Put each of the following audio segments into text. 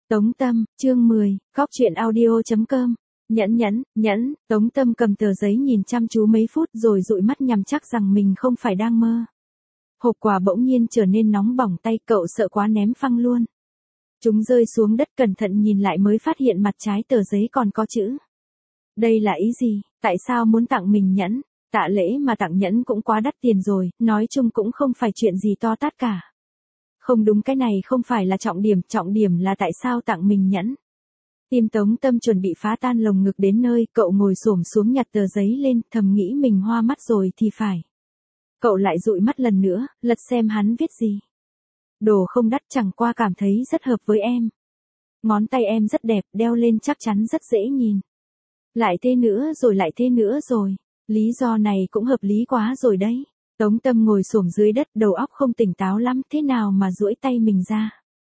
Tống Tâm, chương 10, Cóc truyện audio.com. Nhẫn, Tống Tâm cầm tờ giấy nhìn chăm chú mấy phút rồi dụi mắt nhằm chắc rằng mình không phải đang mơ. Hộp quà bỗng nhiên trở nên nóng bỏng tay, cậu sợ quá ném phăng luôn. Chúng rơi xuống đất, cẩn thận nhìn lại mới phát hiện mặt trái tờ giấy còn có chữ. Đây là ý gì, tại sao muốn tặng mình nhẫn? Tạ lễ mà tặng nhẫn cũng quá đắt tiền rồi, nói chung cũng không phải chuyện gì to tát cả. Không đúng, cái này không phải là trọng điểm là tại sao tặng mình nhẫn. Tim Tống Tâm chuẩn bị phá tan lồng ngực đến nơi, cậu ngồi xổm xuống nhặt tờ giấy lên, thầm nghĩ mình hoa mắt rồi thì phải. Cậu lại dụi mắt lần nữa, lật xem hắn viết gì. Đồ không đắt, chẳng qua cảm thấy rất hợp với em. Ngón tay em rất đẹp, đeo lên chắc chắn rất dễ nhìn. Lại thế nữa rồi, lý do này cũng hợp lý quá rồi đấy. Tống Tâm ngồi xổm dưới đất, đầu óc không tỉnh táo lắm, thế nào mà duỗi tay mình ra.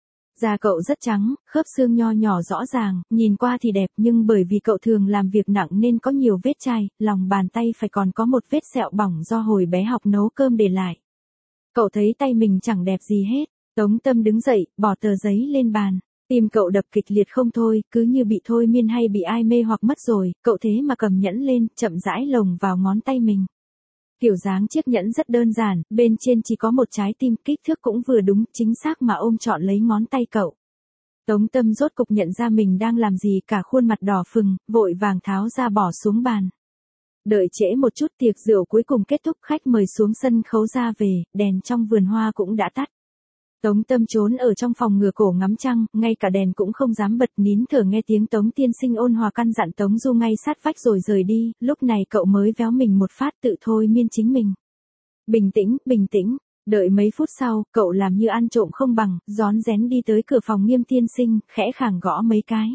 Da cậu rất trắng, khớp xương nho nhỏ rõ ràng, nhìn qua thì đẹp nhưng bởi vì cậu thường làm việc nặng nên có nhiều vết chai, lòng bàn tay phải còn có một vết sẹo bỏng do hồi bé học nấu cơm để lại. Cậu thấy tay mình chẳng đẹp gì hết. Tống Tâm đứng dậy, bỏ tờ giấy lên bàn. Tim cậu đập kịch liệt không thôi, cứ như bị thôi miên hay bị ai mê hoặc mất rồi, cậu thế mà cầm nhẫn lên, chậm rãi lồng vào ngón tay mình. Kiểu dáng chiếc nhẫn rất đơn giản, bên trên chỉ có một trái tim, kích thước cũng vừa đúng, chính xác mà ôm trọn lấy ngón tay cậu. Tống Tâm rốt cục nhận ra mình đang làm gì, cả khuôn mặt đỏ phừng, vội vàng tháo ra bỏ xuống bàn. Đợi trễ một chút, tiệc rượu cuối cùng kết thúc, khách mời xuống sân khấu ra về, đèn trong vườn hoa cũng đã tắt. Tống Tâm trốn ở trong phòng ngửa cổ ngắm trăng, ngay cả đèn cũng không dám bật, nín thở nghe tiếng Tống tiên sinh ôn hòa căn dặn Tống Du ngay sát vách rồi rời đi, lúc này cậu mới véo mình một phát, tự thôi miên chính mình. Bình tĩnh, đợi mấy phút sau, cậu làm như ăn trộm không bằng, rón rén đi tới cửa phòng Nghiêm tiên sinh, khẽ khàng gõ mấy cái.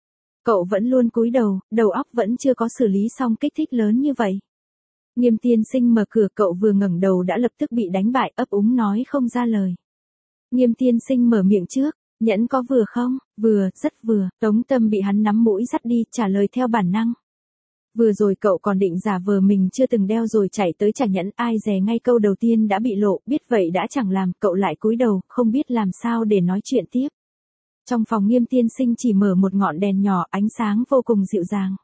Cậu vẫn luôn cúi đầu, đầu óc vẫn chưa có xử lý xong kích thích lớn như vậy. Nghiêm tiên sinh mở cửa, cậu vừa ngẩng đầu đã lập tức bị đánh bại, ấp úng nói không ra lời. Nghiêm tiên sinh mở miệng trước, nhẫn có vừa không? Vừa, rất vừa. Tống Tâm bị hắn nắm mũi dắt đi, trả lời theo bản năng. Vừa rồi cậu còn định giả vờ mình chưa từng đeo rồi chạy tới trả nhẫn, ai dè ngay câu đầu tiên đã bị lộ, biết vậy đã chẳng làm, cậu lại cúi đầu, không biết làm sao để nói chuyện tiếp. Trong phòng Nghiêm tiên sinh chỉ mở một ngọn đèn nhỏ, ánh sáng vô cùng dịu dàng.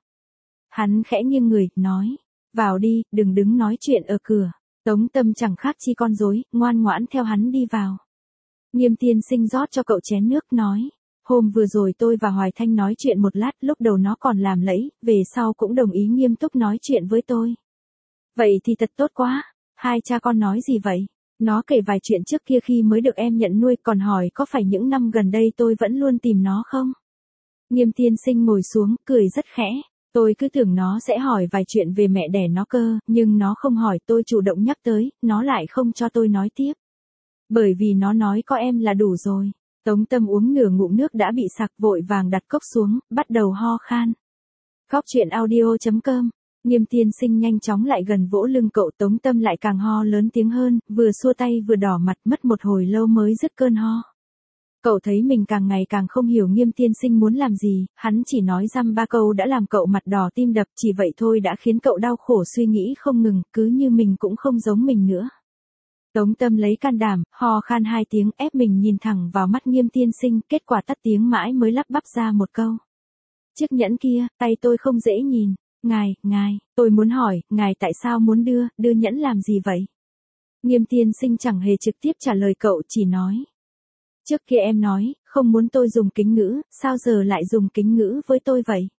Hắn khẽ nghiêng người, nói, vào đi, đừng đứng nói chuyện ở cửa. Tống Tâm chẳng khác chi con rối, ngoan ngoãn theo hắn đi vào. Nghiêm tiên sinh rót cho cậu chén nước, nói, hôm vừa rồi tôi và Hoài Thanh nói chuyện một lát, lúc đầu nó còn làm lẫy, về sau cũng đồng ý nghiêm túc nói chuyện với tôi. Vậy thì thật tốt quá, hai cha con nói gì vậy? Nó kể vài chuyện trước kia khi mới được em nhận nuôi, còn hỏi có phải những năm gần đây tôi vẫn luôn tìm nó không? Nghiêm tiên sinh ngồi xuống, cười rất khẽ, tôi cứ tưởng nó sẽ hỏi vài chuyện về mẹ đẻ nó cơ, nhưng nó không hỏi, tôi chủ động nhắc tới, nó lại không cho tôi nói tiếp. Bởi vì nó nói có em là đủ rồi. Tống Tâm uống nửa ngụm nước đã bị sặc, vội vàng đặt cốc xuống, bắt đầu ho khan. Cóc truyện audio.com. Nghiêm tiên sinh nhanh chóng lại gần vỗ lưng cậu, Tống Tâm lại càng ho lớn tiếng hơn, vừa xua tay vừa đỏ mặt, mất một hồi lâu mới dứt cơn ho. Cậu thấy mình càng ngày càng không hiểu Nghiêm tiên sinh muốn làm gì, hắn chỉ nói dăm ba câu đã làm cậu mặt đỏ tim đập, chỉ vậy thôi đã khiến cậu đau khổ suy nghĩ không ngừng, cứ như mình cũng không giống mình nữa. Tống Tâm lấy can đảm, ho khan 2 tiếng, ép mình nhìn thẳng vào mắt Nghiêm tiên sinh, kết quả tắt tiếng mãi mới lắp bắp ra một câu. Chiếc nhẫn kia, tay tôi không dễ nhìn. Ngài, tôi muốn hỏi, ngài tại sao muốn đưa nhẫn làm gì vậy? Nghiêm tiên sinh chẳng hề trực tiếp trả lời cậu, chỉ nói. Trước kia em nói, không muốn tôi dùng kính ngữ, sao giờ lại dùng kính ngữ với tôi vậy?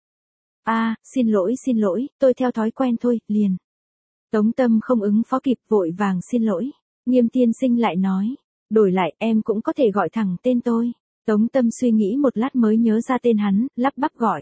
À, xin lỗi, tôi theo thói quen thôi, liền. Tống Tâm không ứng phó kịp, vội vàng xin lỗi. Nghiêm tiên sinh lại nói, đổi lại em cũng có thể gọi thẳng tên tôi. Tống Tâm suy nghĩ một lát mới nhớ ra tên hắn, lắp bắp gọi.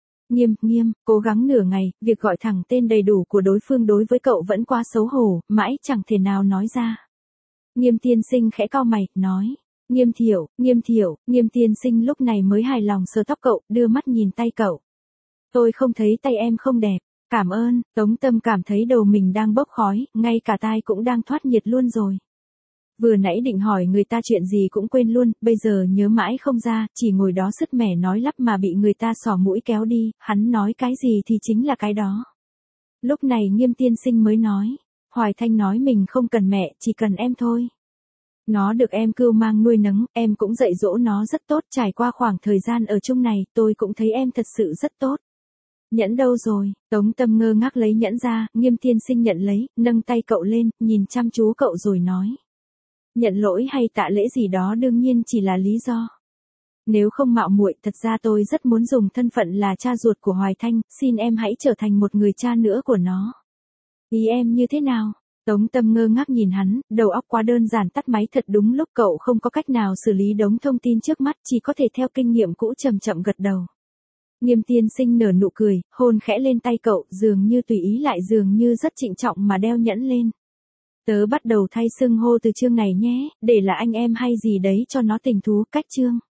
Nghiêm, cố gắng nửa ngày, việc gọi thẳng tên đầy đủ của đối phương đối với cậu vẫn quá xấu hổ, mãi chẳng thể nào nói ra. Nghiêm tiên sinh khẽ cau mày, nói, Nghiêm Thiệu, Nghiêm tiên sinh lúc này mới hài lòng sờ tóc cậu, đưa mắt nhìn tay cậu. Tôi không thấy tay em không đẹp. Cảm ơn. Tống Tâm cảm thấy đầu mình đang bốc khói, ngay cả tai cũng đang thoát nhiệt luôn rồi. Vừa nãy định hỏi người ta chuyện gì cũng quên luôn, bây giờ nhớ mãi không ra, chỉ ngồi đó sứt mẻ nói lắp mà bị người ta xỏ mũi kéo đi, hắn nói cái gì thì chính là cái đó. Lúc này Nghiêm tiên sinh mới nói, Hoài Thanh nói mình không cần mẹ, chỉ cần em thôi. Nó được em cưu mang nuôi nấng, em cũng dạy dỗ nó rất tốt, trải qua khoảng thời gian ở chung này, tôi cũng thấy em thật sự rất tốt. Nhẫn đâu rồi? Tống Tâm ngơ ngác lấy nhẫn ra, Nghiêm tiên sinh nhận lấy, nâng tay cậu lên, nhìn chăm chú cậu rồi nói. Nhận lỗi hay tạ lễ gì đó đương nhiên chỉ là lý do. Nếu không mạo muội, thật ra tôi rất muốn dùng thân phận là cha ruột của Hoài Thanh, xin em hãy trở thành một người cha nữa của nó. Ý em như thế nào? Tống Tâm ngơ ngác nhìn hắn, đầu óc quá đơn giản, tắt máy thật đúng lúc, cậu không có cách nào xử lý đống thông tin trước mắt, chỉ có thể theo kinh nghiệm cũ chậm chậm gật đầu. Nghiêm tiên sinh nở nụ cười, hôn khẽ lên tay cậu, dường như tùy ý lại dường như rất trịnh trọng mà đeo nhẫn lên. Tớ bắt đầu thay xưng hô từ chương này nhé, để là anh em hay gì đấy cho nó tình thú, cách chương.